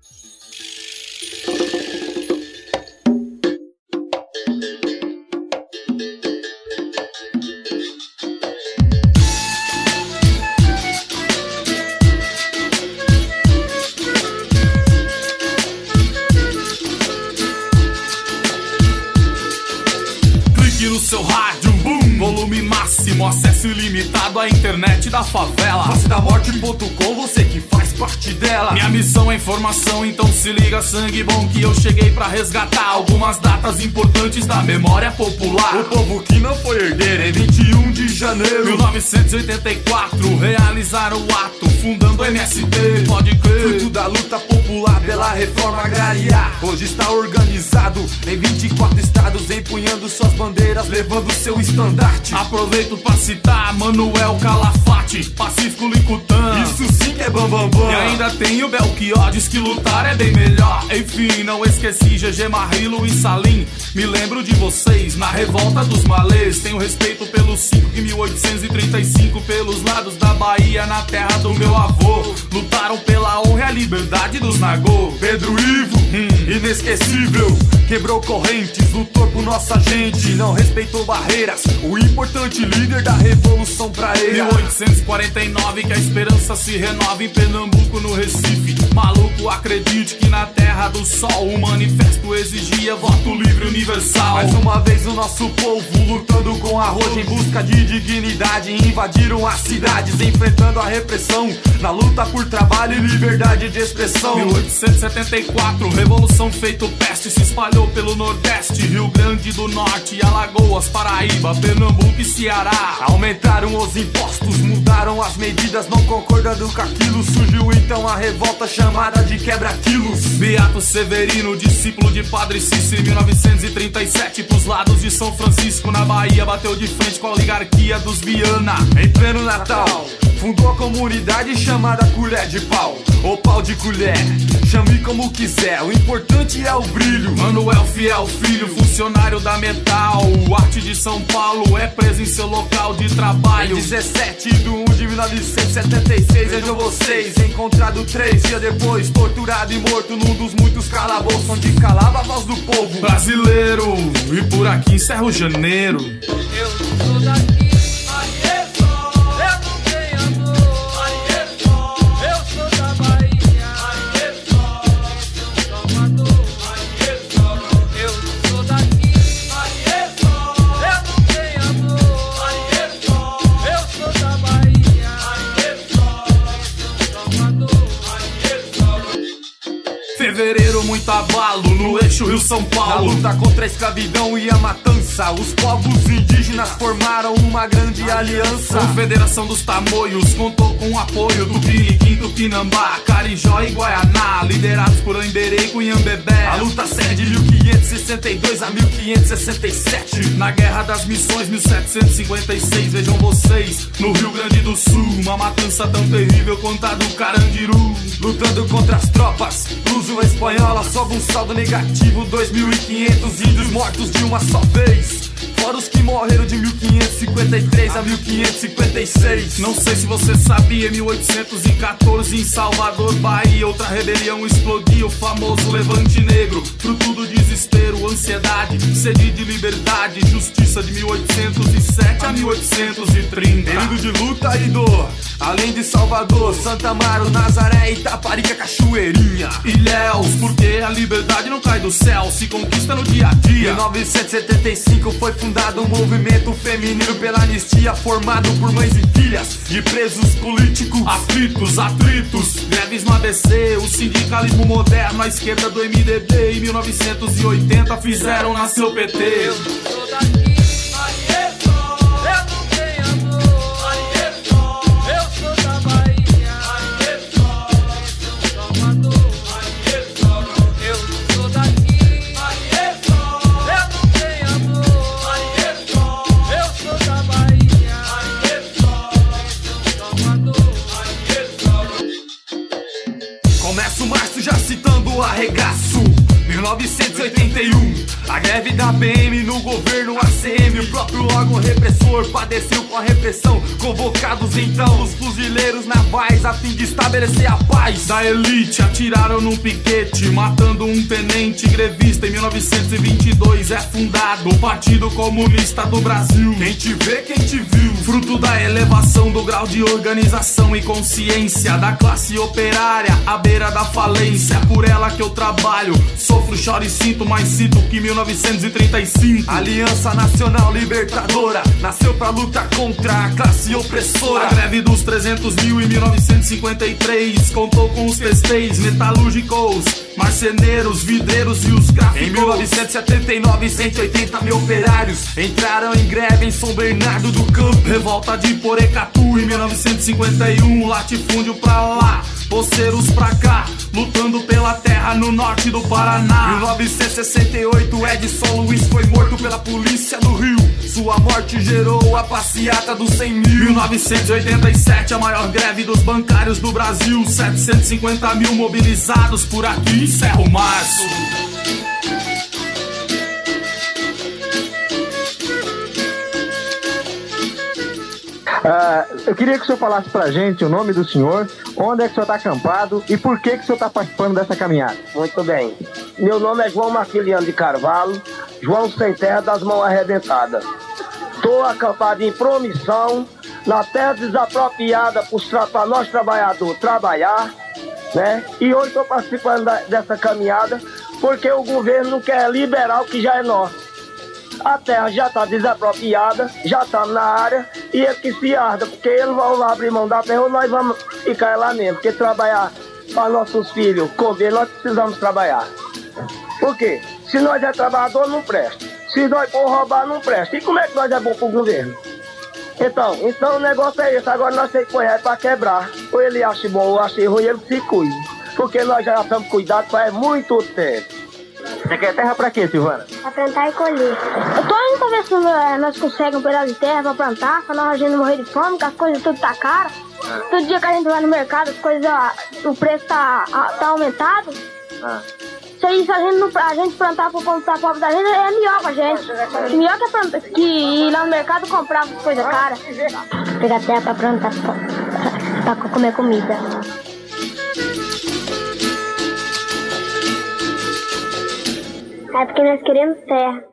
No seu rádio, boom, volume máximo, acesso ilimitado à internet da favela. FaceDaMorte.com, você que faz parte dela. Minha missão é informação, então se liga, sangue bom, que eu cheguei pra resgatar algumas datas importantes da memória popular. O povo que não foi herdeiro, em 21 de janeiro 1984, realizaram o ato, fundando o MST, pode crer. Fruto da luta popular pela reforma agrária. Hoje está organizado em 24 estados, empunhando suas bandeiras, levando seu estandarte. Aproveito pra citar Manuel Calafate, Pacífico Licutã. Isso sim que é bambambam. E ainda tem o Belchior, diz que lutar é bem melhor. Enfim, não esqueci GG Marrilo e Salim. Me lembro de vocês na revolta dos malês. Tenho respeito pelos 5 que em 1835 pelos lados da Bahia, na terra do meu avô, lutaram pela honra e a liberdade dos Nagô. Pedro Ivo, inesquecível, quebrou correntes, lutou por nossa gente, não respeitou barreiras, o importante líder da revolução praeira. 1849 que a esperança se renova em Pernambuco, no Recife. Maluco, acredite que na terra do sol o manifesto exigia voto livre universal. Mais uma vez o nosso povo lutando com arrojo em busca de dignidade, invadiram as cidades enfrentando a repressão, na luta por trabalho e liberdade de expressão. 1874, revolução feito peste, se espalhou pelo Nordeste, Rio Grande do Norte, Alagoas, Paraíba, Pernambuco e Ceará. Aumentaram os impostos, mudaram as medidas, não concordando com aquilo, surgiu então a revolta chamada de quebra-quilos. Beato Severino, discípulo de Padre Cícero, em 1937 pros lados de São Francisco, na Bahia, bateu de frente com a oligarquia dos Viana. Em pleno Natal, fundou a comunidade chamada Colher de Pau, ou Pau de Colher, chame como quiser, o importante é o brilho. Manuel Fiel Filho, funcionário da Metal, Arte de São Paulo, é preso em seu local de trabalho. Em 17 de 1 de 1976, vejam vocês, encontrado 3 dias depois, torturado e morto num dos muitos calabouços onde calava a voz do povo brasileiro. E por aqui encerra janeiro. Eu sou daqui. Fevereiro, muito abalo no eixo Rio-São Paulo. Na luta contra a escravidão e a matança, os povos indígenas formaram uma grande aliança. Confederação dos Tamoios contou com o apoio do Piniquim, Tupinambá, Carijó e Guaianá, liderados por Anderê e Cunhambebé. A luta segue de 1562 a 1567. Na Guerra das Missões, 1756, vejam vocês, no Rio Grande do Sul, uma matança tão terrível quanto a do Carandiru. Lutando contra as tropas luso-espanholas, sob um saldo negativo, 2.500 índios mortos de uma só vez, fora os que morreram de 1553 a 1556. Não sei se você sabia, em 1814 em Salvador, Bahia, outra rebelião explodiu, o famoso Levante Negro, fruto do desespero, ansiedade, sede de liberdade, justiça de 1807 a 1830. Período de luta e dor, além de Salvador, Santa Amaro, Nazaré, Itaparica, Cachoeirinha, Ilhéus, porque a liberdade não cai do céu, se conquista no dia a dia. Em 1975 foi fundado um movimento feminino pela anistia, formado por mães e filhas de presos políticos. Aflitos, atritos, greves no ABC, o sindicalismo moderno, a esquerda do MDB, em 1980 fizeram nascer o PT. Eu sou daqui. Começa o março já citando o arregaço, 1981, a greve da BM no governo ACM. O próprio órgão repressor padeceu com a repressão. Convocados então os fuzileiros navais a fim de estabelecer a paz. Da elite atiraram num piquete, matando um tenente grevista. Em 1922 é fundado o Partido Comunista do Brasil. Quem te vê, quem te viu. Fruto da elevação do grau de organização e consciência da classe operária à beira da falência. É por ela que eu trabalho, sofro, choro e sinto, mas sinto que 1935 Aliança Nacional Libertadora nasceu pra lutar contra a classe opressora. A greve dos 300 mil em 1953 contou com os festeis metalúrgicos, marceneiros, vidreiros e os gráficos. Em 1979, 180 mil operários entraram em greve em São Bernardo do Campo. Revolta de Porecatu em 1951, latifúndio pra lá, poceiros pra cá, lutando pela terra no norte do Paraná. 1968, Edson Luiz foi morto pela polícia do Rio. Sua morte gerou a passeata dos 100 mil. 1987, a maior greve dos bancários do Brasil. 750 mil mobilizados por aqui. Encerro março. Eu queria que o senhor falasse pra gente o nome do senhor, onde é que o senhor está acampado e por que o senhor está participando dessa caminhada. Muito bem. Meu nome é João Marquiliano de Carvalho, João Sem Terra das Mãos Arrebentadas. Estou acampado em Promissão, na terra desapropriada para nós trabalhadores trabalhar, né? E hoje estou participando dessa caminhada porque o governo não quer liberar o que já é nosso. A terra já está desapropriada, já estamos na área, e ele que se arda, porque ele vai abrir mão da terra, nós vamos ficar lá mesmo, porque trabalhar para nossos filhos comer, nós precisamos trabalhar. Por quê? Se nós é trabalhador, não presta. Se nós for roubar, não presta. E como é que nós é bom para o governo? Então o negócio é esse, agora nós temos que correr para quebrar. Ou ele acha bom ou acha ruim, ele se cuide. Porque nós já estamos cuidados faz muito tempo. Você quer terra pra quê, Silvana? Pra plantar e colher. Eu tô indo pra ver se nós conseguimos um pedaço de terra pra plantar, pra nós não morrer de fome, que as coisas tudo tá cara. Todo dia que a gente vai no mercado, as coisas, o preço tá aumentado. Isso aí, se a gente plantar pro povo tá pobre da gente, é melhor pra gente. Melhor que ir lá no mercado comprar as coisas caras. Pegar terra pra plantar, pra comer comida. É porque nós queremos terra.